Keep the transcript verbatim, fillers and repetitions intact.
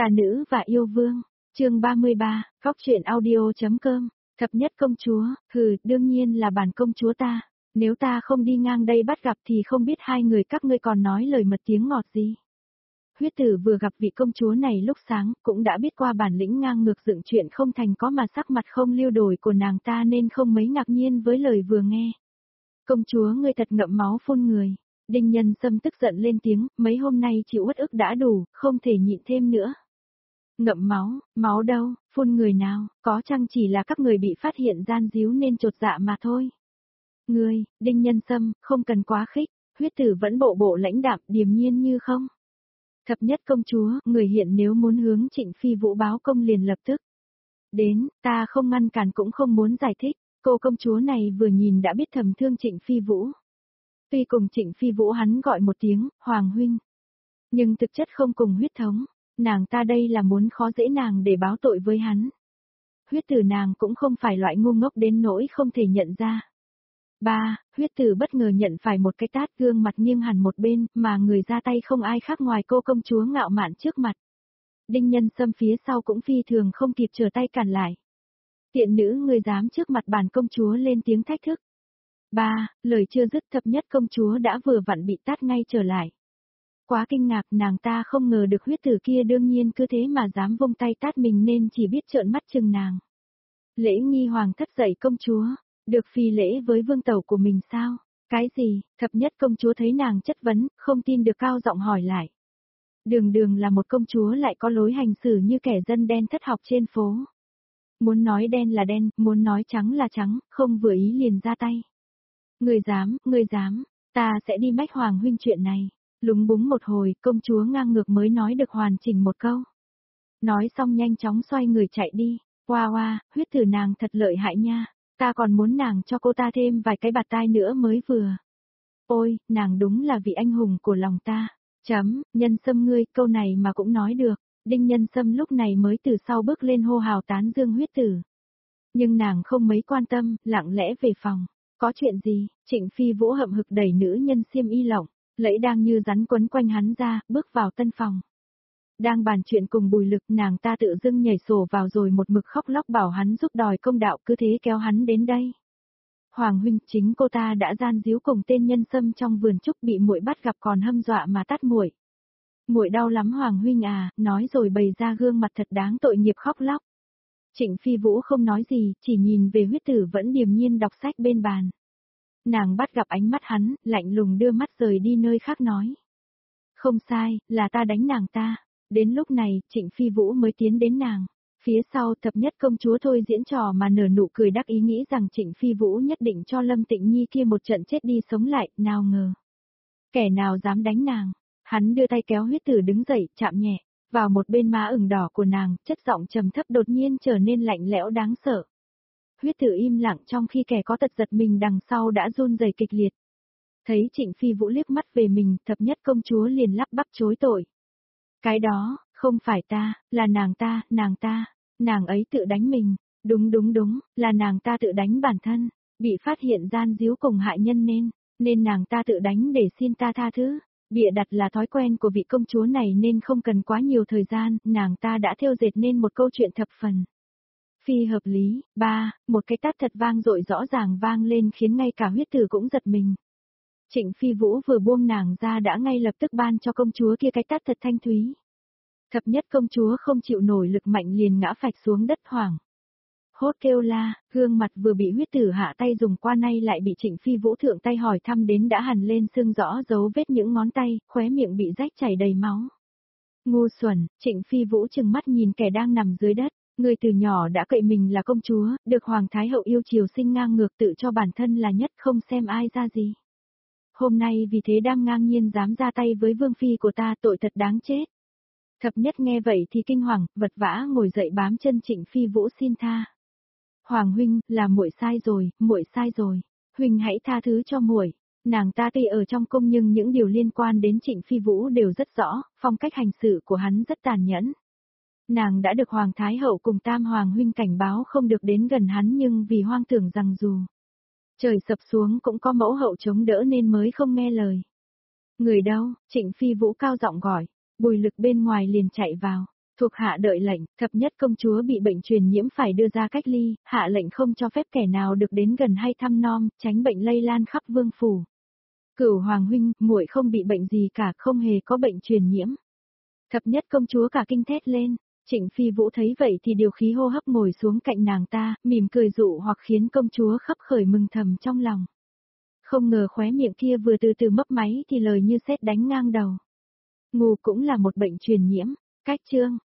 Tà nữ và yêu vương, chương ba mươi ba, Góc truyện audio.com, thập nhất công chúa, hừ, đương nhiên là bản công chúa ta, nếu ta không đi ngang đây bắt gặp thì không biết hai người các ngươi còn nói lời mật tiếng ngọt gì. Huyết tử vừa gặp vị công chúa này lúc sáng, cũng đã biết qua bản lĩnh ngang ngược dựng chuyện không thành có mà sắc mặt không lưu đổi của nàng ta nên không mấy ngạc nhiên với lời vừa nghe. Công chúa ngươi thật ngậm máu phun người. Đinh Nhân Sâm tức giận lên tiếng, mấy hôm nay chịu uất ức đã đủ, không thể nhịn thêm nữa. Ngậm máu, máu đâu, phun người nào, có chăng chỉ là các người bị phát hiện gian díu nên chột dạ mà thôi. Ngươi, Đinh Nhân Sâm, không cần quá khích, huyết tử vẫn bộ bộ lãnh đạm điềm nhiên như không. Thập nhất công chúa, người hiện nếu muốn hướng Trịnh Phi Vũ báo công liền lập tức. Đến, ta không ngăn cản cũng không muốn giải thích, cô công chúa này vừa nhìn đã biết thầm thương Trịnh Phi Vũ. Tuy cùng Trịnh Phi Vũ hắn gọi một tiếng, Hoàng huynh. Nhưng thực chất không cùng huyết thống, nàng ta đây là muốn khó dễ nàng để báo tội với hắn. Huyết tử nàng cũng không phải loại ngu ngốc đến nỗi không thể nhận ra. Ba, huyết tử bất ngờ nhận phải một cái tát gương mặt nghiêng hẳn một bên mà người ra tay không ai khác ngoài cô công chúa ngạo mạn trước mặt. Đinh Nhân Sâm phía sau cũng phi thường không kịp trở tay cản lại. Tiện nữ người dám trước mặt bản công chúa lên tiếng thách thức. Ba, lời chưa dứt thập nhất công chúa đã vừa vặn bị tát ngay trở lại. Quá kinh ngạc nàng ta không ngờ được huyết tử kia đương nhiên cứ thế mà dám vung tay tát mình nên chỉ biết trợn mắt chừng nàng. Lễ nghi hoàng thất dạy công chúa, được phi lễ với vương tẩu của mình sao? Cái gì? Thập nhất công chúa thấy nàng chất vấn, không tin được cao giọng hỏi lại. Đường đường là một công chúa lại có lối hành xử như kẻ dân đen thất học trên phố. Muốn nói đen là đen, muốn nói trắng là trắng, không vừa ý liền ra tay. Người dám, người dám, ta sẽ đi mách Hoàng huynh chuyện này. Lúng búng một hồi, công chúa ngang ngược mới nói được hoàn chỉnh một câu. Nói xong nhanh chóng xoay người chạy đi. Hoa hoa, huyết tử nàng thật lợi hại nha, ta còn muốn nàng cho cô ta thêm vài cái bạt tai nữa mới vừa. Ôi, nàng đúng là vị anh hùng của lòng ta. Chấm, Nhân Sâm ngươi, câu này mà cũng nói được. Đinh Nhân Sâm lúc này mới từ sau bước lên hô hào tán dương huyết tử. Nhưng nàng không mấy quan tâm, lặng lẽ về phòng. Có chuyện gì? Trịnh Phi Vũ hậm hực đẩy nữ nhân xiêm y lỏng, lẫy đang như rắn quấn quanh hắn ra, bước vào tân phòng. Đang bàn chuyện cùng Bùi Lực, nàng ta tự dưng nhảy sổ vào rồi một mực khóc lóc bảo hắn giúp đòi công đạo, cứ thế kéo hắn đến đây. Hoàng huynh, chính cô ta đã gian díu cùng tên Nhân Sâm trong vườn trúc bị muội bắt gặp còn hâm dọa mà tát muội. Muội đau lắm Hoàng huynh à, nói rồi bày ra gương mặt thật đáng tội nghiệp khóc lóc. Trịnh Phi Vũ không nói gì, chỉ nhìn về huyết tử vẫn điềm nhiên đọc sách bên bàn. Nàng bắt gặp ánh mắt hắn, lạnh lùng đưa mắt rời đi nơi khác nói. Không sai, là ta đánh nàng ta. Đến lúc này, Trịnh Phi Vũ mới tiến đến nàng. Phía sau thập nhất công chúa thôi diễn trò mà nở nụ cười đắc ý nghĩ rằng Trịnh Phi Vũ nhất định cho Lâm Tịnh Nhi kia một trận chết đi sống lại, nào ngờ. Kẻ nào dám đánh nàng, hắn đưa tay kéo huyết tử đứng dậy, chạm nhẹ, vào một bên má ửng đỏ của nàng, chất giọng trầm thấp đột nhiên trở nên lạnh lẽo đáng sợ. Huyết tử im lặng trong khi kẻ có tật giật mình đằng sau đã run rẩy kịch liệt. Thấy Trịnh Phi Vũ liếc mắt về mình, thập nhất công chúa liền lắp bắp chối tội. Cái đó, không phải ta, là nàng ta, nàng ta, nàng ấy tự đánh mình, đúng đúng đúng, là nàng ta tự đánh bản thân, bị phát hiện gian díu cùng hại nhân nên, nên nàng ta tự đánh để xin ta tha thứ, bịa đặt là thói quen của vị công chúa này nên không cần quá nhiều thời gian, nàng ta đã thêu dệt nên một câu chuyện thập phần. Phi hợp lý, ba, một cái tát thật vang dội rõ ràng vang lên khiến ngay cả huyết tử cũng giật mình. Trịnh Phi Vũ vừa buông nàng ra đã ngay lập tức ban cho công chúa kia cái tát thật thanh thúy. Thập nhất công chúa không chịu nổi lực mạnh liền ngã phạch xuống đất hoảng. Hốt kêu la, gương mặt vừa bị huyết tử hạ tay dùng qua nay lại bị Trịnh Phi Vũ thượng tay hỏi thăm đến đã hằn lên sưng rõ dấu vết những ngón tay, khóe miệng bị rách chảy đầy máu. Ngu xuẩn, Trịnh Phi Vũ trừng mắt nhìn kẻ đang nằm dưới đất. Người từ nhỏ đã cậy mình là công chúa, được Hoàng Thái Hậu yêu chiều sinh ngang ngược tự cho bản thân là nhất không xem ai ra gì. Hôm nay vì thế đang ngang nhiên dám ra tay với vương phi của ta tội thật đáng chết. Thập nhất nghe vậy thì kinh hoàng, vật vã ngồi dậy bám chân Trịnh Phi Vũ xin tha. Hoàng huynh, là muội sai rồi, muội sai rồi, huynh hãy tha thứ cho muội. Nàng ta tuy ở trong cung nhưng những điều liên quan đến Trịnh Phi Vũ đều rất rõ, phong cách hành xử của hắn rất tàn nhẫn. Nàng đã được Hoàng Thái Hậu cùng Tam Hoàng huynh cảnh báo không được đến gần hắn nhưng vì hoang tưởng rằng dù trời sập xuống cũng có mẫu hậu chống đỡ nên mới không nghe lời. Người đâu? Trịnh Phi Vũ cao giọng gọi, Bùi Lực bên ngoài liền chạy vào. Thuộc hạ đợi lệnh, thập nhất công chúa bị bệnh truyền nhiễm phải đưa ra cách ly, hạ lệnh không cho phép kẻ nào được đến gần hay thăm nom, tránh bệnh lây lan khắp vương phủ. Cửu hoàng huynh, muội không bị bệnh gì cả, không hề có bệnh truyền nhiễm. Thập nhất công chúa cả kinh thét lên. Trịnh Phi Vũ thấy vậy thì điều khí hô hấp ngồi xuống cạnh nàng ta, mỉm cười dụ hoặc khiến công chúa khấp khởi mừng thầm trong lòng. Không ngờ khóe miệng kia vừa từ từ mấp máy thì lời như sét đánh ngang đầu. Ngu cũng là một bệnh truyền nhiễm. Cách chương,